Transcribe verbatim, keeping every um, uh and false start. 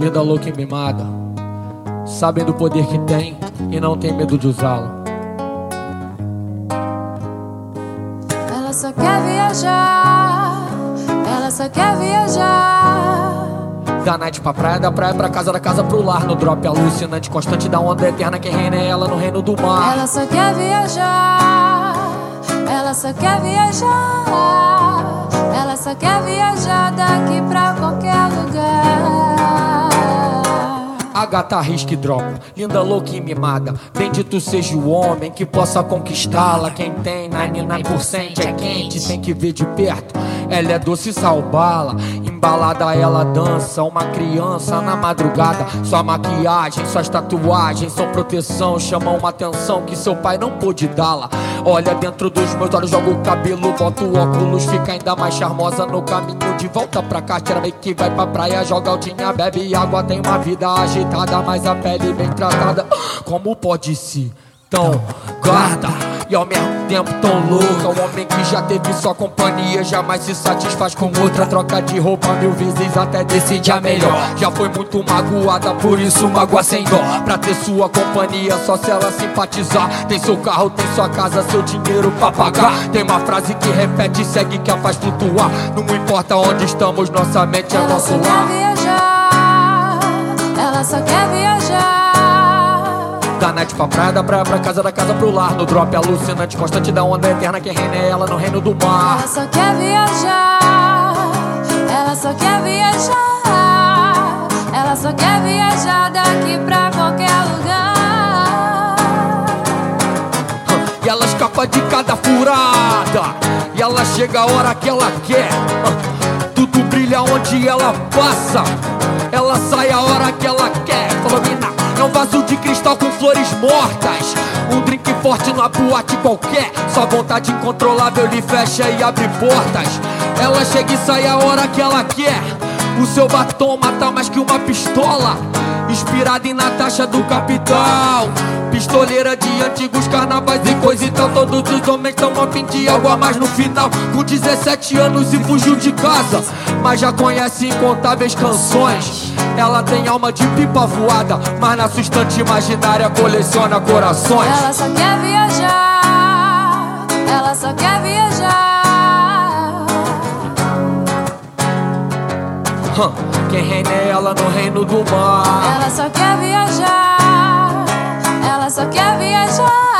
Vida louca e mimada, sabem do poder que tem e não tem medo de usá-lo. Ela só quer viajar, ela só quer viajar. Da night pra praia, da praia pra casa, da casa pro lar. No drop alucinante, constante da onda eterna. Quem reina é ela no reino do mar. Ela só quer viajar, ela só quer viajar. Ela só quer viajar daqui pra qualquer lugar. A gata risca e dropa, linda, louca e mimada. Bendito seja o homem que possa conquistá-la. Quem tem noventa e nove por cento é quente, tem que ver de perto. Ela é doce e salbala, embalada ela dança. Uma criança na madrugada. Sua maquiagem, suas tatuagens são proteção, chamam uma atenção que seu pai não pôde dá-la. Olha dentro dos meus olhos, joga o cabelo, bota o óculos, fica ainda mais charmosa no caminho de volta pra cá. Tira meio que vai pra praia, joga altinha, bebe água. Tem uma vida agitada, mas a pele bem tratada. Como pode ser tão guarda e ao mesmo tempo tão louca? Um homem que já teve sua companhia jamais se satisfaz com outra. Troca de roupa mil vezes até decide a melhor. Já foi muito magoada, por isso magoa sem dó. Pra ter sua companhia só se ela simpatizar. Tem seu carro, tem sua casa, seu dinheiro pra pagar. Tem uma frase que repete e segue que a faz flutuar. Não importa onde estamos, nossa mente é ela nosso só lar. Quer viajar, ela só quer viajar. Da night pra praia, da praia pra casa, da casa pro lar. No drop alucinante, constante da onda eterna. Quem reina é ela no reino do mar. Ela só quer viajar, ela só quer viajar. Ela só quer viajar daqui pra qualquer lugar. E ela escapa de cada furada, e ela chega a hora que ela quer. Tudo brilha onde ela passa, ela sai a hora que ela quer. Falou, mina, é um vaso de cristal com flores mortas, um drink forte numa boate qualquer. Sua vontade incontrolável lhe fecha e abre portas. Ela chega e sai a hora que ela quer. O seu batom mata mais que uma pistola, inspirada em Natasha do Capital. Pistoleira de antigos carnavais e coisa e tal. Todos os homens tão a fim de algo a mais no final. Com dezessete anos e fugiu de casa, mas já conhece incontáveis canções. Ela tem alma de pipa voada, mas na sua estante imaginária coleciona corações. Ela só quer viajar, ela só quer viajar. Hum, quem reina é ela no reino do mar. Ela só quer viajar, ela só quer viajar.